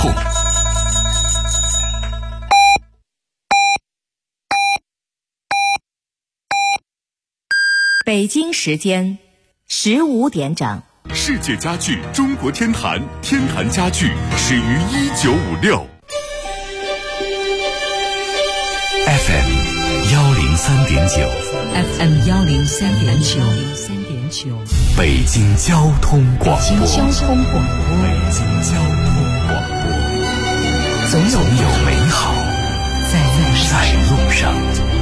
痛。 北京时间15点整。 世界家具中国天坛，天坛家具始于1956。FM 103.9 FM 103.9， 北京交通广播。 北京交通广播， 总有美好在路上。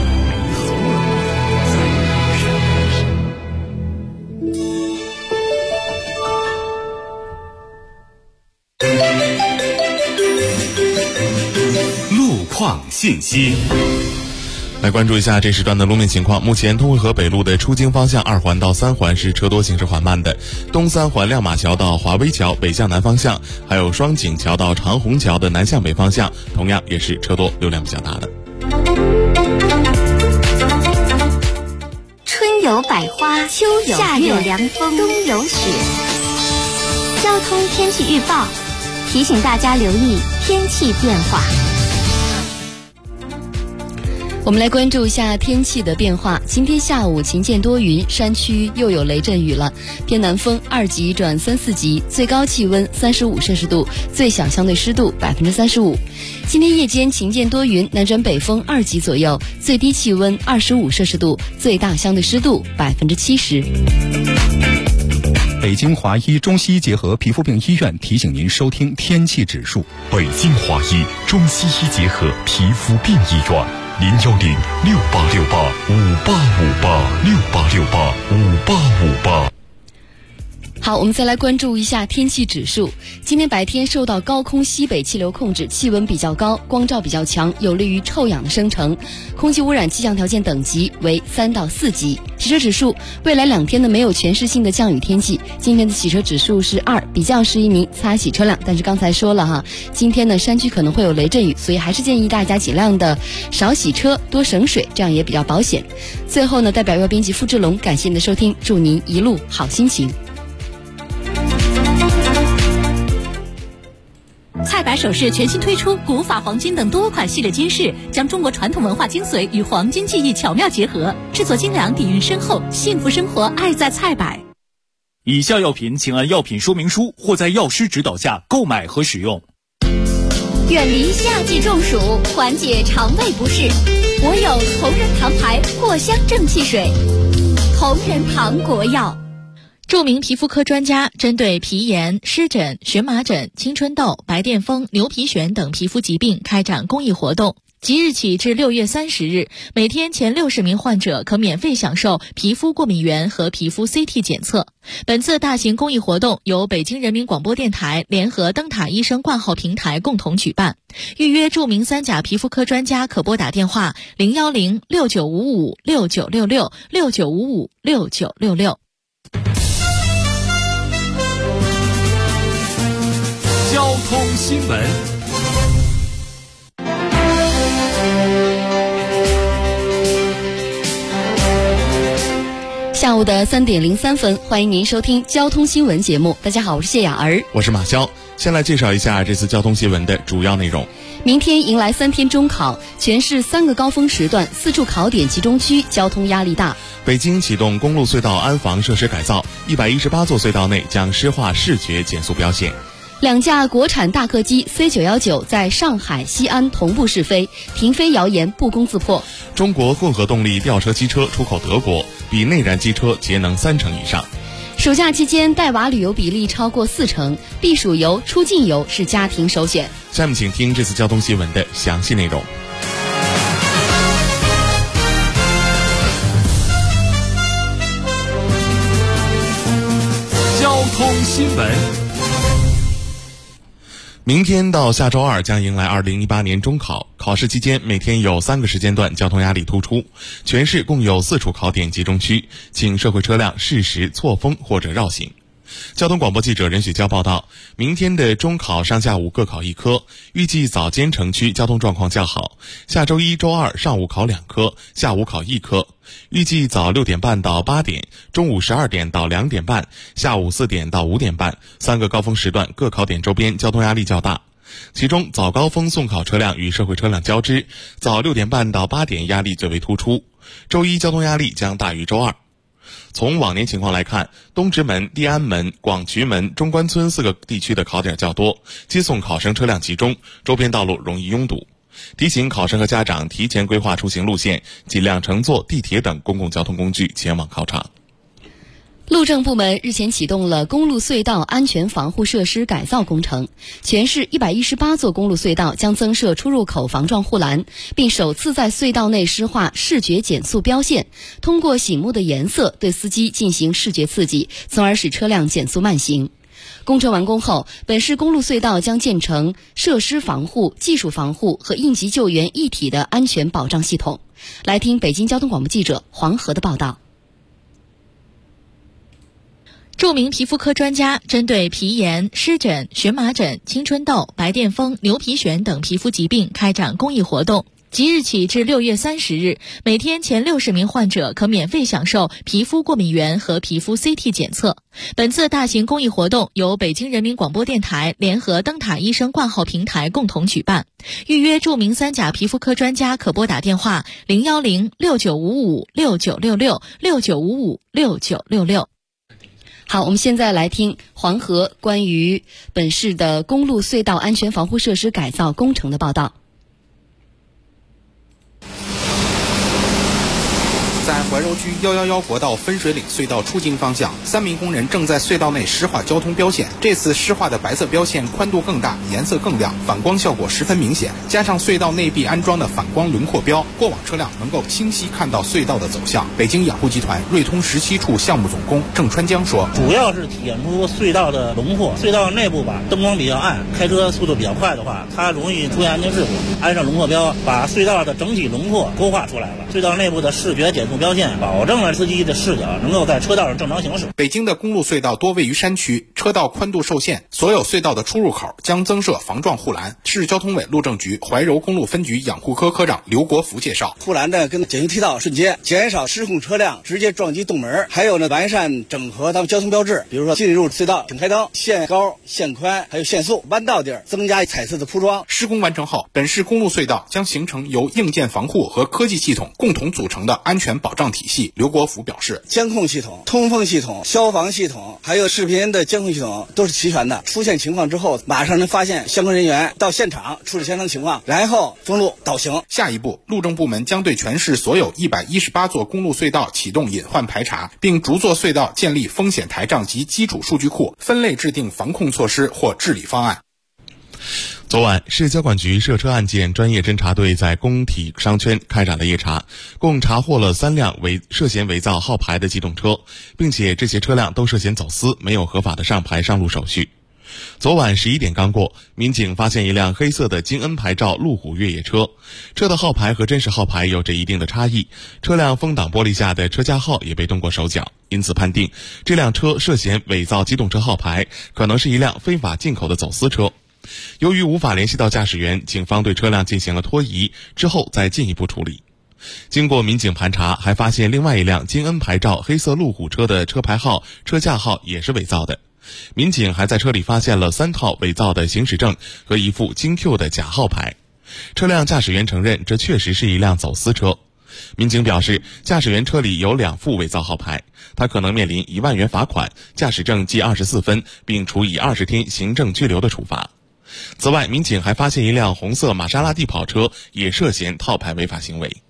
路况信息， 来关注一下这时段的路面情况。目前通惠河北路的出京方向2环到3环是车多行驶缓慢的，东3环亮马桥到华威桥北向南方向，还有双井桥到长虹桥的南向北方向，同样也是车多，流量比较大的。 春有百花，秋有夏有凉风，冬有雪。交通天气预报提醒大家留意天气变化。 我们来关注一下天气的变化。今天下午晴间多云，山区又有雷阵雨了，偏南风2级转3、4级，最高气温35摄氏度，最小相对湿度35%。今天夜间晴间多云，南转北风2级左右，最低气温25摄氏度，最大相对湿度70%。 北京华医中西医结合皮肤病医院提醒您收听天气指数。 北京华医中西医结合皮肤病医院，0106868585858，68685858。 好，我们再来关注一下天气指数。今天白天受到高空西北气流控制，气温比较高，光照比较强，有利于臭氧的生成。空气污染气象条件等级为3到4级。洗车指数，未来2天呢没有全市性的降雨天气，今天的洗车指数是2，比较适宜您擦洗车辆。但是刚才说了哈，今天呢山区可能会有雷阵雨，所以还是建议大家尽量的少洗车，多省水，这样也比较保险。最后呢，代表编辑付志龙，感谢您的收听，祝您一路好心情。 菜百首饰全新推出古法黄金等多款系列金饰，将中国传统文化精髓与黄金技艺巧妙结合，制作精良，底蕴深厚，幸福生活爱在菜百。 以下药品请按药品说明书或在药师指导下购买和使用。 远离夏季中暑，缓解肠胃不适，我有同仁堂牌藿香正气水。同仁堂国药。 著名皮肤科专家针对皮炎、湿疹、荨麻疹、青春痘、白癜风、牛皮癣等皮肤疾病开展公益活动。即日起至6月30日，每天前60名患者可免费享受皮肤过敏原和皮肤 CT 检测。本次大型公益活动由北京人民广播电台联合灯塔医生挂号平台共同举办。预约著名3甲皮肤科专家可拨打电话0106955696669556966。 交通新闻。 下午的3点03分，欢迎您收听交通新闻节目。大家好，我是谢雅儿， 我是马潇。先来介绍一下这次交通新闻的主要内容。 明天迎来3天中考，全市3个高峰时段4处考点集中区交通压力大。 北京启动公路隧道安防设施改造，118座隧道内将施画视觉减速标线。 2架国产大客机 C919 在上海、西安同步试飞，停飞谣言不攻自破。 中国混合动力吊车机车出口德国，比内燃机车节能30%以上。 暑假期间带娃旅游比例超过40%，避暑游、出境游是家庭首选。 下面请听这次交通新闻的详细内容。 交通新闻。 明天到下周2将迎来2018年中考，考试期间每天有3个时间段交通压力突出，全市共有4处考点集中区，请社会车辆适时错峰或者绕行。交通广播记者任雪娇报道，明天的中考上下午各考1科，预计早间城区交通状况较好。下周1、周2上午考2科，下午考1科。预计早6点半到8点，中午12点到2点半，下午4点到5点半，3个高峰时段各考点周边交通压力较大。 其中早高峰送考车辆与社会车辆交织，早6点半到8点压力最为突出，周一交通压力将大于周二。从往年情况来看，东直门、地安门、广渠门、中关村4个地区的考点较多，接送考生车辆集中，周边道路容易拥堵。提醒考生和家长提前规划出行路线，尽量乘坐地铁等公共交通工具前往考场。 路政部门日前启动了公路隧道安全防护设施改造工程，全市118座公路隧道将增设出入口防撞护栏，并首次在隧道内施画视觉减速标线，通过醒目的颜色对司机进行视觉刺激，从而使车辆减速慢行。工程完工后，本市公路隧道将建成设施防护、技术防护和应急救援一体的安全保障系统。来听北京交通广播记者黄河的报道。 著名皮肤科专家针对皮炎、湿疹、荨麻疹、青春痘、白癜风、牛皮癣等皮肤疾病开展公益活动。即日起至6月30日，每天前60名患者可免费享受皮肤过敏原和皮肤 CT 检测。本次大型公益活动由北京人民广播电台联合灯塔医生挂号平台共同举办。预约著名3甲皮肤科专家可拨打电话010-6955-6966、6955-6966。 好，我们现在来听黄河关于本市的公路隧道安全防护设施改造工程的报道。 在怀柔区111国道分水岭隧道出京方向，3名工人正在隧道内施画交通标线。这次施画的白色标线宽度更大，颜色更亮，反光效果十分明显。加上隧道内壁安装的反光轮廓标，过往车辆能够清晰看到隧道的走向。北京雅虎集团瑞通17处项目总工郑川江说：“ 主要是体现出隧道的轮廓。隧道内部吧，灯光比较暗，开车速度比较快的话，它容易出现安全事故。安上轮廓标，把隧道的整体轮廓勾画出来了。隧道内部的视觉减速标线保证了司机的视角能够在车道上正常行驶。” 北京的公路隧道多位于山区，车道宽度受限，所有隧道的出入口将增设防撞护栏。市交通委路政局怀柔公路分局养护科科长刘国福介绍， 护栏呢跟简易梯道瞬间，减少失控车辆直接撞击洞门，还有呢完善整合咱们交通标志，比如说进入隧道请开灯、限高、限宽，还有限速，弯道地儿增加彩色的铺装。 施工完成后，本市公路隧道将形成由硬件防护和科技系统共同组成的安全保障体系。刘国福表示， 监控系统、通风系统、消防系统还有视频的监控系统都是齐全的，出现情况之后马上能发现相关人员到现场处理现场情况，然后封路导行。 下一步，路政部门将对全市所有118座公路隧道启动隐患排查，并逐座隧道建立风险台账及基础数据库，分类制定防控措施或治理方案。 昨晚，市交管局涉车案件专业侦查队在工体商圈开展了夜查，共查获了3辆涉嫌伪造号牌的机动车，并且这些车辆都涉嫌走私，没有合法的上牌上路手续。昨晚11点刚过，民警发现一辆黑色的京 N 牌照路虎越野车，车的号牌和真实号牌有着一定的差异，车辆风挡玻璃下的车架号也被动过手脚，因此判定这辆车涉嫌伪造机动车号牌，可能是一辆非法进口的走私车。由于无法联系到驾驶员，警方对车辆进行了拖移，之后再进一步处理。经过民警盘查，还发现另外一辆京 N 牌照黑色路虎车的车牌号、车架号也是伪造的。民警还在车里发现了3套伪造的行驶证和一副京 Q 的假号牌。车辆驾驶员承认，这确实是一辆走私车。民警表示，驾驶员车里有2副伪造号牌，他可能面临1万元罚款、驾驶证记24分，并处以20天行政拘留的处罚。此外，民警还发现一辆红色玛莎拉蒂跑车，也涉嫌套牌违法行为。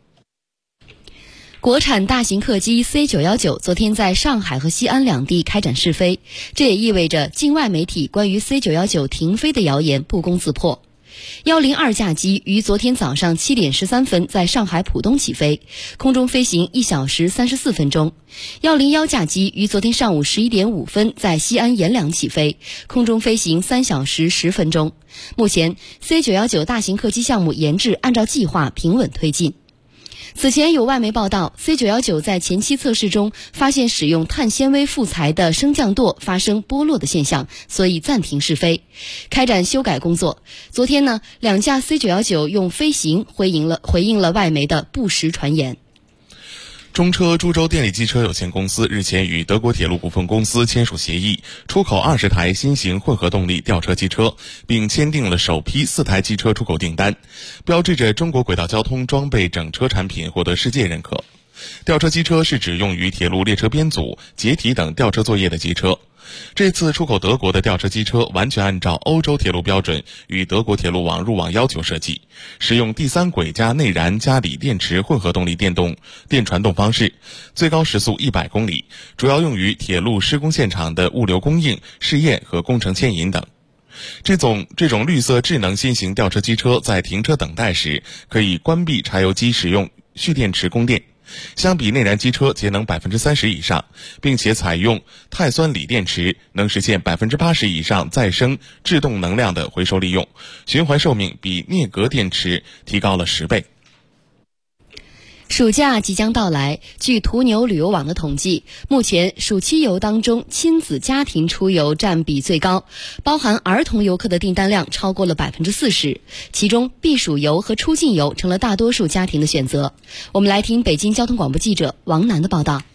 国产大型客机 C919 昨天在上海和西安两地开展试飞，这也意味着境外媒体关于 C919 停飞的谣言不攻自破。102架机于昨天早上7点13分在上海浦东起飞，空中飞行1小时34分钟。101架机于昨天上午11点5分在西安阎良起飞，空中飞行3小时10分钟。目前 C919 大型客机项目研制按照计划平稳推进。此前有外媒报道 ，C919 在前期测试中发现使用碳纤维副材的升降舵发生剥落的现象，所以暂停试飞，开展修改工作。昨天呢，2架 C919 用飞行回应了外媒的不实传言。 中车株洲电力机车有限公司日前与德国铁路股份公司签署协议，出口20台新型混合动力吊车机车，并签订了首批4台机车出口订单，标志着中国轨道交通装备整车产品获得世界认可。吊车机车是指用于铁路列车编组、解体等吊车作业的机车。这次出口德国的吊车机车完全按照欧洲铁路标准与德国铁路网入网要求设计，使用第三轨加内燃加锂电池混合动力电传动方式，最高时速100公里，主要用于铁路施工现场的物流供应、试验和工程牵引等。这种绿色智能新型吊车机车在停车等待时可以关闭柴油机，使用蓄电池供电。相比内燃机车节能30%以上，并且采用碳酸锂电池，能实现80%以上再生制动能量的回收利用，循环寿命比镍镉电池提高了10倍。 暑假即将到来，据途牛旅游网的统计，目前暑期游当中亲子家庭出游占比最高，包含儿童游客的订单量超过了40%，其中避暑游和出境游成了大多数家庭的选择。我们来听北京交通广播记者王楠的报道。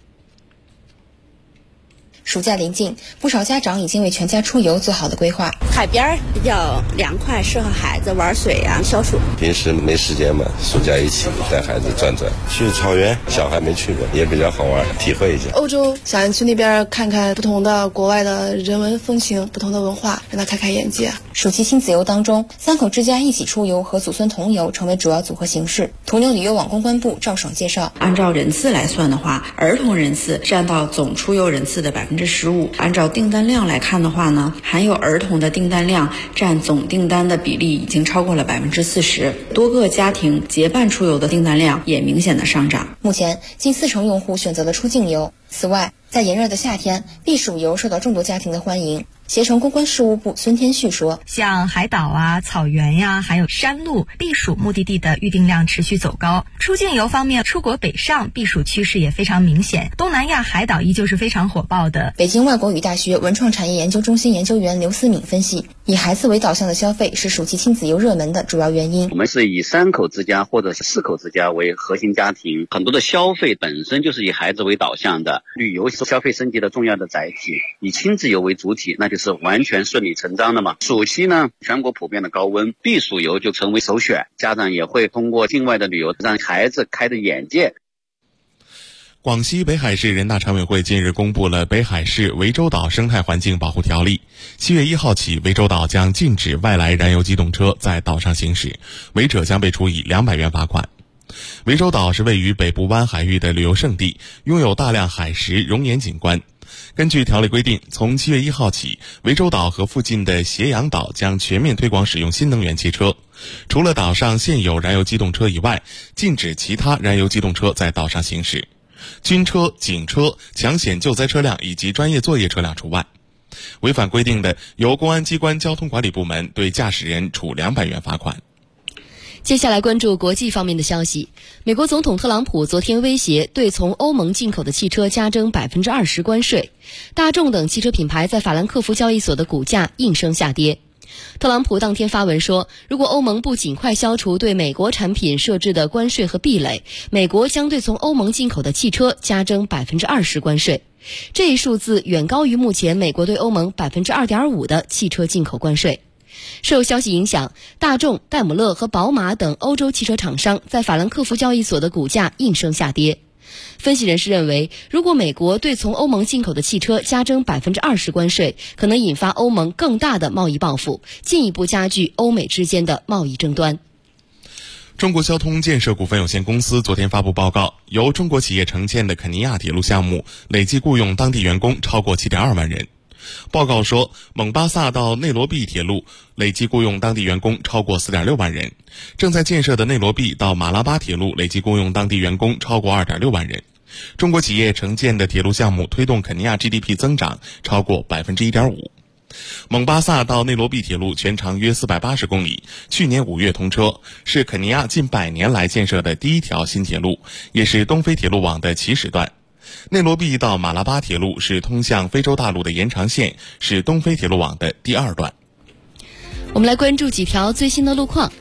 暑假临近，不少家长已经为全家出游做好了规划。 海边比较凉快，适合孩子玩水啊、消暑。 平时没时间嘛，暑假一起带孩子转转，去草原，小孩没去过，也比较好玩，体会一下。 欧洲想去那边看看不同的国外的人文风情、不同的文化，让他开开眼界。 暑期亲子游当中，3口之家一起出游和祖孙同游成为主要组合形式。途牛旅游网公关部赵爽介绍， 按照人次来算的话，儿童人次占到总出游人次的15%。按照订单量来看的话呢，含有儿童的订单量占总订单的比例已经超过了40%，多个家庭结伴出游的订单量也明显的上涨。 目前近40%用户选择了出境游。此外，在炎热的夏天，避暑游受到众多家庭的欢迎。携程公关事务部孙天旭说， 像海岛啊、草原呀，还有山路避暑目的地的预订量持续走高。出境游方面，出国北上避暑趋势也非常明显，东南亚海岛依旧是非常火爆的。 北京外国语大学文创产业研究中心研究员刘思敏分析，以孩子为导向的消费是暑期亲子游热门的主要原因。 我们是以3口之家或者4口之家为核心家庭，很多的消费本身就是以孩子为导向的，旅游是消费升级的重要的载体，以亲子游为主体，那就是完全顺理成章的嘛。暑期呢，全国普遍的高温，避暑游就成为首选，家长也会通过境外的旅游让孩子开的眼界。 广西北海市人大常委会近日公布了北海市涠洲岛生态环境保护条例。7月1号起，涠洲岛将禁止外来燃油机动车在岛上行驶，违者将被处以200元罚款。涠洲岛是位于北部湾海域的旅游胜地，拥有大量海蚀熔岩景观。根据条例规定，从7月1号起，涠洲岛和附近的斜阳岛将全面推广使用新能源汽车。除了岛上现有燃油机动车以外，禁止其他燃油机动车在岛上行驶。军车、警车、抢险救灾车辆以及专业作业车辆除外。违反规定的，由公安机关交通管理部门对驾驶人处200元罚款。 接下来关注国际方面的消息。美国总统特朗普昨天威胁对从欧盟进口的汽车加征20%关税。大众等汽车品牌在法兰克福交易所的股价应声下跌。特朗普当天发文说，如果欧盟不尽快消除对美国产品设置的关税和壁垒，美国将对从欧盟进口的汽车加征20%关税。这一数字远高于目前美国对欧盟2.5%的汽车进口关税。受消息影响，大众、戴姆勒和宝马等欧洲汽车厂商在法兰克福交易所的股价应声下跌。分析人士认为，如果美国对从欧盟进口的汽车加征20%关税，可能引发欧盟更大的贸易报复，进一步加剧欧美之间的贸易争端。 中国交通建设股份有限公司昨天发布报告，由中国企业承建的肯尼亚铁路项目累计雇佣当地员工超过7.2万人。报告说，蒙巴萨到内罗毕铁路累计雇佣当地员工超过4.6万人，正在建设的内罗毕到马拉巴铁路累计雇佣当地员工超过2.6万人。中国企业承建的铁路项目推动肯尼亚 GDP 增长超过 1.5%。蒙巴萨到内罗毕铁路全长约480公里，去年5月通车，是肯尼亚近100年来建设的第一条新铁路，也是东非铁路网的起始段。内罗毕到马拉巴铁路是通向非洲大陆的延长线，是东非铁路网的第2段。 我们来关注几条最新的路况。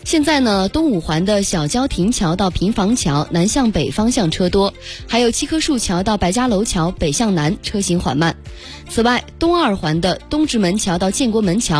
现在呢，东五环的小郊亭桥到平房桥南向北方向车多，还有七棵树桥到百家楼桥北向南车行缓慢。此外，东二环的东直门桥到建国门桥